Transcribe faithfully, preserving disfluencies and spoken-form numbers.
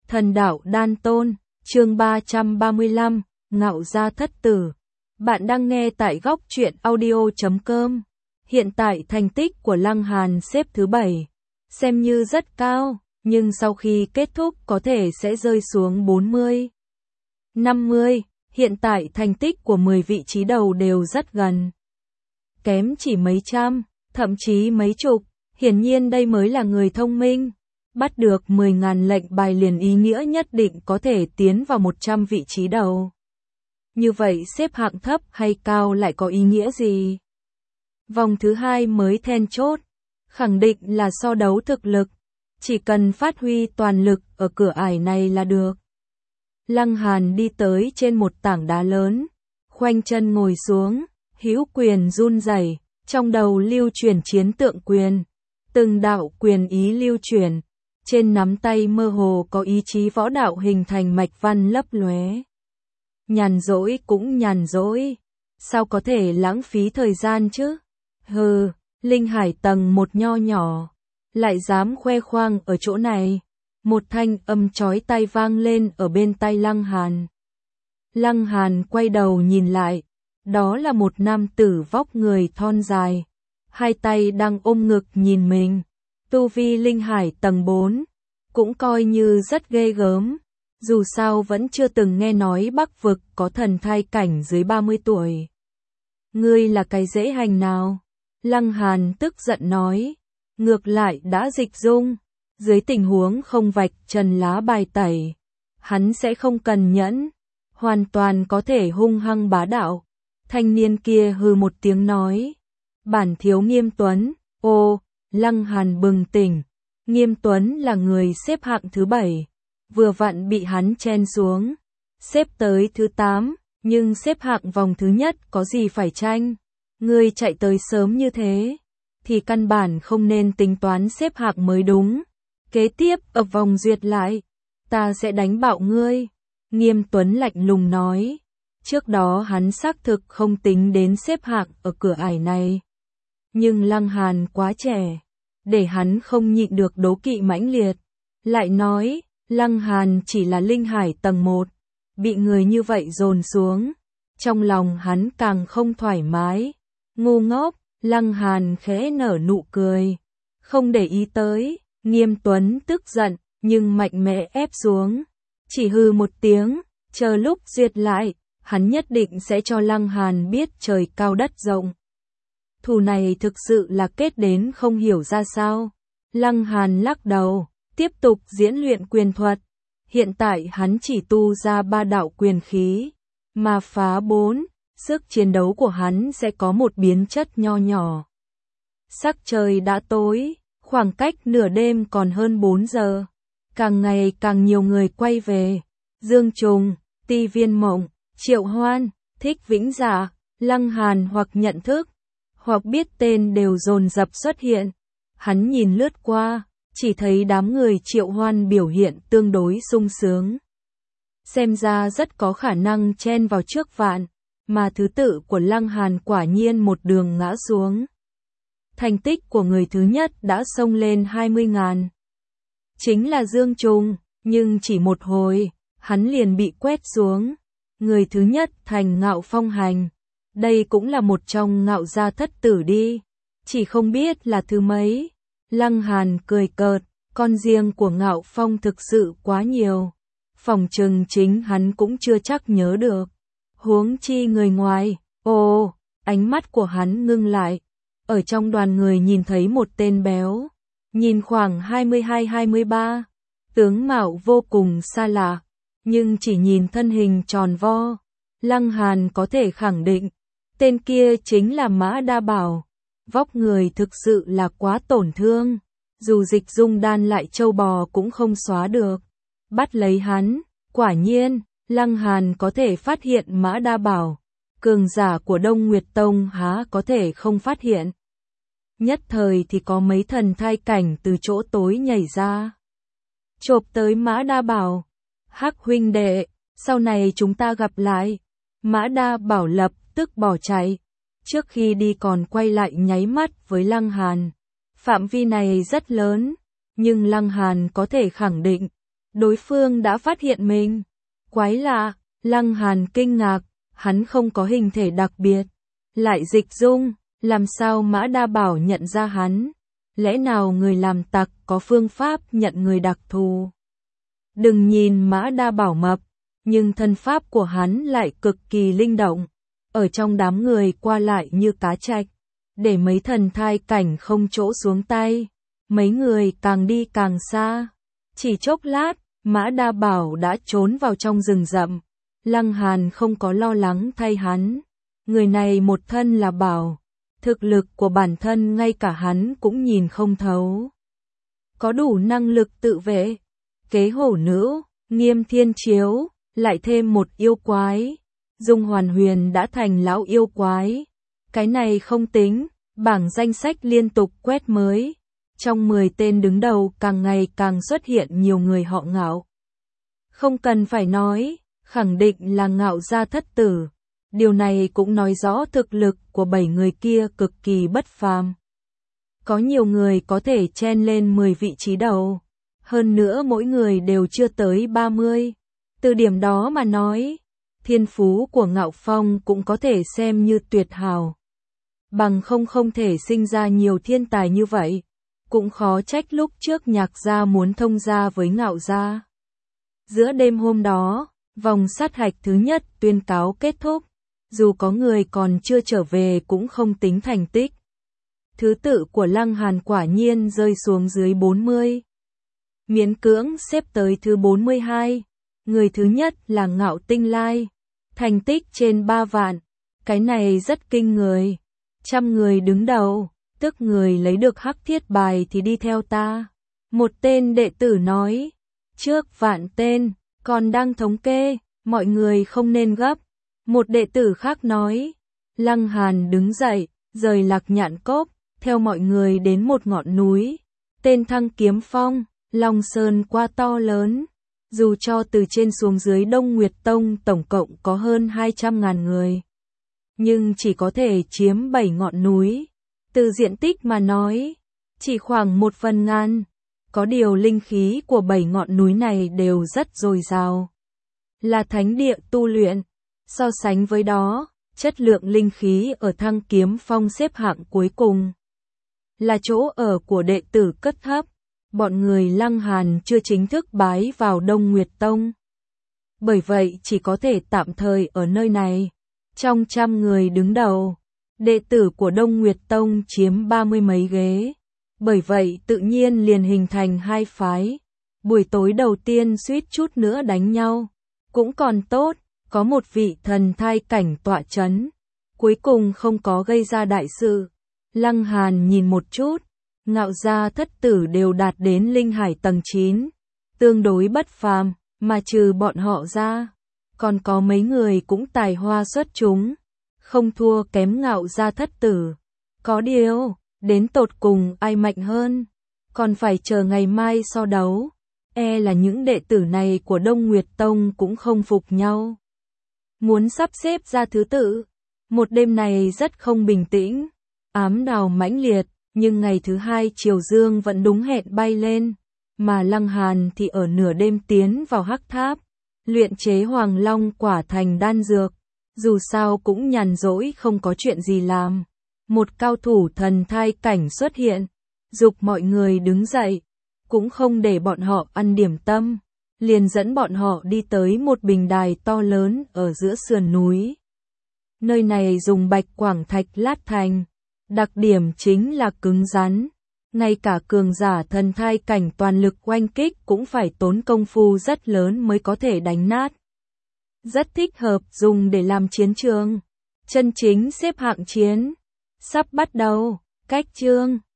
Thần đạo đan tôn, chương ba trăm ba mươi lăm, ngạo gia thất tử. Bạn đang nghe tại góc truyện audio chấm com. Hiện tại thành tích của Lăng Hàn xếp thứ bảy, xem như rất cao, nhưng sau khi kết thúc có thể sẽ rơi xuống bốn mươi, năm mươi. Hiện tại thành tích của mười vị trí đầu đều rất gần, kém chỉ mấy trăm, thậm chí mấy chục. Hiển nhiên đây mới là người thông minh. Bắt được mười nghìn lệnh bài liền ý nghĩa nhất định có thể tiến vào một trăm vị trí đầu. Như vậy xếp hạng thấp hay cao lại có ý nghĩa gì? Vòng thứ hai mới then chốt, khẳng định là so đấu thực lực, chỉ cần phát huy toàn lực ở cửa ải này là được. Lăng Hàn đi tới trên một tảng đá lớn, khoanh chân ngồi xuống, hữu quyền run rẩy, trong đầu lưu chuyển chiến tượng quyền, từng đạo quyền ý lưu chuyển. Trên nắm tay mơ hồ có ý chí võ đạo hình thành mạch văn lấp lóe. Nhàn rỗi cũng nhàn rỗi, sao có thể lãng phí thời gian chứ? Hừ, linh hải tầng một nho nhỏ, lại dám khoe khoang ở chỗ này. Một thanh âm chói tai vang lên ở bên tai Lăng Hàn. Lăng Hàn quay đầu nhìn lại, đó là một nam tử vóc người thon dài, hai tay đang ôm ngực nhìn mình. Tu vi linh hải tầng bốn, cũng coi như rất ghê gớm, dù sao vẫn chưa từng nghe nói Bắc vực có thần thai cảnh dưới ba mươi tuổi. Ngươi là cái dễ hành nào? Lăng Hàn tức giận nói, ngược lại đã dịch dung, dưới tình huống không vạch trần lá bài tẩy, hắn sẽ không cần nhẫn, hoàn toàn có thể hung hăng bá đạo. Thanh niên kia hừ một tiếng nói, bản thiếu Nghiêm Tuấn. Ô, Lăng Hàn bừng tỉnh, Nghiêm Tuấn là người xếp hạng thứ bảy, vừa vặn bị hắn chen xuống, xếp tới thứ tám, nhưng xếp hạng vòng thứ nhất có gì phải tranh, ngươi chạy tới sớm như thế, thì căn bản không nên tính toán xếp hạng mới đúng, kế tiếp ở vòng duyệt lại, ta sẽ đánh bạo ngươi, Nghiêm Tuấn lạnh lùng nói, trước đó hắn xác thực không tính đến xếp hạng ở cửa ải này. Nhưng Lăng Hàn quá trẻ, để hắn không nhịn được đố kỵ mãnh liệt. Lại nói, Lăng Hàn chỉ là linh hải tầng một, bị người như vậy dồn xuống. Trong lòng hắn càng không thoải mái. Ngu ngốc, Lăng Hàn khẽ nở nụ cười. Không để ý tới, Nghiêm Tuấn tức giận, nhưng mạnh mẽ ép xuống. Chỉ hừ một tiếng, chờ lúc duyệt lại, hắn nhất định sẽ cho Lăng Hàn biết trời cao đất rộng. Thù này thực sự là kết đến không hiểu ra sao. Lăng Hàn lắc đầu, tiếp tục diễn luyện quyền thuật. Hiện tại hắn chỉ tu ra ba đạo quyền khí, mà phá bốn, sức chiến đấu của hắn sẽ có một biến chất nho nhỏ. Sắc trời đã tối, khoảng cách nửa đêm còn hơn bốn giờ. Càng ngày càng nhiều người quay về. Dương Trùng, Ti Viên Mộng, Triệu Hoan, Thích Vĩnh Dạ, Lăng Hàn hoặc nhận thức, hoặc biết tên đều dồn dập xuất hiện. Hắn nhìn lướt qua, chỉ thấy đám người Triệu Hoan biểu hiện tương đối sung sướng. Xem ra rất có khả năng chen vào trước vạn, mà thứ tự của Lăng Hàn quả nhiên một đường ngã xuống. Thành tích của người thứ nhất đã xông lên hai mươi nghìn. Chính là Dương Trùng, nhưng chỉ một hồi, hắn liền bị quét xuống. Người thứ nhất thành Ngạo Phong Hành. Đây cũng là một trong Ngạo gia thất tử đi, chỉ không biết là thứ mấy. Lăng Hàn cười cợt, con riêng của Ngạo Phong thực sự quá nhiều, phòng chừng chính hắn cũng chưa chắc nhớ được, huống chi người ngoài. Ồ, ánh mắt của hắn ngưng lại, ở trong đoàn người nhìn thấy một tên béo, nhìn khoảng hai mươi hai hai mươi ba, tướng mạo vô cùng xa lạ, nhưng chỉ nhìn thân hình tròn vo, Lăng Hàn có thể khẳng định, tên kia chính là Mã Đa Bảo. Vóc người thực sự là quá tổn thương, dù dịch dung đan lại châu bò cũng không xóa được. Bắt lấy hắn, quả nhiên, Lăng Hàn có thể phát hiện Mã Đa Bảo, cường giả của Đông Nguyệt Tông há có thể không phát hiện. Nhất thời thì có mấy thần thai cảnh từ chỗ tối nhảy ra, chộp tới Mã Đa Bảo. Hắc huynh đệ, sau này chúng ta gặp lại. Mã Đa Bảo lập tức bỏ chạy, trước khi đi còn quay lại nháy mắt với Lăng Hàn. Phạm vi này rất lớn, nhưng Lăng Hàn có thể khẳng định, đối phương đã phát hiện mình. Quái lạ, Lăng Hàn kinh ngạc, hắn không có hình thể đặc biệt, lại dịch dung, làm sao Mã Đa Bảo nhận ra hắn? Lẽ nào người làm tặc có phương pháp nhận người đặc thù? Đừng nhìn Mã Đa Bảo mập, nhưng thân pháp của hắn lại cực kỳ linh động, ở trong đám người qua lại như cá trạch, để mấy thần thai cảnh không chỗ xuống tay. Mấy người càng đi càng xa, chỉ chốc lát, Mã Đa Bảo đã trốn vào trong rừng rậm. Lăng Hàn không có lo lắng thay hắn, người này một thân là bảo, thực lực của bản thân ngay cả hắn cũng nhìn không thấu. Có đủ năng lực tự vệ, kế hổ nữ, Nghiêm Thiên Chiếu, lại thêm một yêu quái. Dung Hoàn Huyền đã thành lão yêu quái. Cái này không tính, bảng danh sách liên tục quét mới. Trong mười tên đứng đầu càng ngày càng xuất hiện nhiều người họ Ngạo. Không cần phải nói, khẳng định là Ngạo gia thất tử. Điều này cũng nói rõ thực lực của bảy người kia cực kỳ bất phàm. Có nhiều người có thể chen lên mười vị trí đầu. Hơn nữa mỗi người đều chưa tới ba mươi. Từ điểm đó mà nói, thiên phú của Ngạo Phong cũng có thể xem như tuyệt hảo. Bằng không không thể sinh ra nhiều thiên tài như vậy. Cũng khó trách lúc trước Nhạc gia muốn thông gia với Ngạo gia. Giữa đêm hôm đó, vòng sát hạch thứ nhất tuyên cáo kết thúc. Dù có người còn chưa trở về cũng không tính thành tích. Thứ tự của Lăng Hàn quả nhiên rơi xuống dưới bốn mươi. Miễn cưỡng xếp tới thứ bốn mươi hai. Người thứ nhất là Ngạo Tinh Lai. Thành tích trên ba vạn. Cái này rất kinh người. Trăm người đứng đầu, tức người lấy được hắc thiết bài thì đi theo ta. Một tên đệ tử nói. Trước vạn tên, còn đang thống kê, mọi người không nên gấp. Một đệ tử khác nói. Lăng Hàn đứng dậy, rời Lạc Nhạn Cốc, theo mọi người đến một ngọn núi. Tên Thăng Kiếm Phong, Long Sơn qua to lớn. Dù cho từ trên xuống dưới Đông Nguyệt Tông tổng cộng có hơn hai trăm ngàn người, nhưng chỉ có thể chiếm bảy ngọn núi. Từ diện tích mà nói, chỉ khoảng một phần ngàn. Có điều linh khí của bảy ngọn núi này đều rất dồi dào. Là thánh địa tu luyện. So sánh với đó, chất lượng linh khí ở Thăng Kiếm Phong xếp hạng cuối cùng. Là chỗ ở của đệ tử cấp thấp. Bọn người Lăng Hàn chưa chính thức bái vào Đông Nguyệt Tông. Bởi vậy chỉ có thể tạm thời ở nơi này. Trong trăm người đứng đầu, đệ tử của Đông Nguyệt Tông chiếm ba mươi mấy ghế. Bởi vậy tự nhiên liền hình thành hai phái. Buổi tối đầu tiên suýt chút nữa đánh nhau. Cũng còn tốt, có một vị thần thai cảnh tọa chấn. Cuối cùng không có gây ra đại sự. Lăng Hàn nhìn một chút. Ngạo gia thất tử đều đạt đến linh hải tầng chín. Tương đối bất phàm, mà trừ bọn họ ra. Còn có mấy người cũng tài hoa xuất chúng. Không thua kém Ngạo gia thất tử. Có điều, đến tột cùng ai mạnh hơn. Còn phải chờ ngày mai so đấu. E là những đệ tử này của Đông Nguyệt Tông cũng không phục nhau. Muốn sắp xếp ra thứ tự. Một đêm này rất không bình tĩnh. Ám đào mãnh liệt. Nhưng ngày thứ hai Triều Dương vẫn đúng hẹn bay lên. Mà Lăng Hàn thì ở nửa đêm tiến vào hắc tháp. Luyện chế Hoàng Long quả thành đan dược. Dù sao cũng nhàn rỗi không có chuyện gì làm. Một cao thủ thần thai cảnh xuất hiện. Dục mọi người đứng dậy. Cũng không để bọn họ ăn điểm tâm. Liền dẫn bọn họ đi tới một bình đài to lớn ở giữa sườn núi. Nơi này dùng bạch quảng thạch lát thành. Đặc điểm chính là cứng rắn. Ngay cả cường giả thần thai cảnh toàn lực oanh kích cũng phải tốn công phu rất lớn mới có thể đánh nát. Rất thích hợp dùng để làm chiến trường. Chân chính xếp hạng chiến. Sắp bắt đầu. Cách chương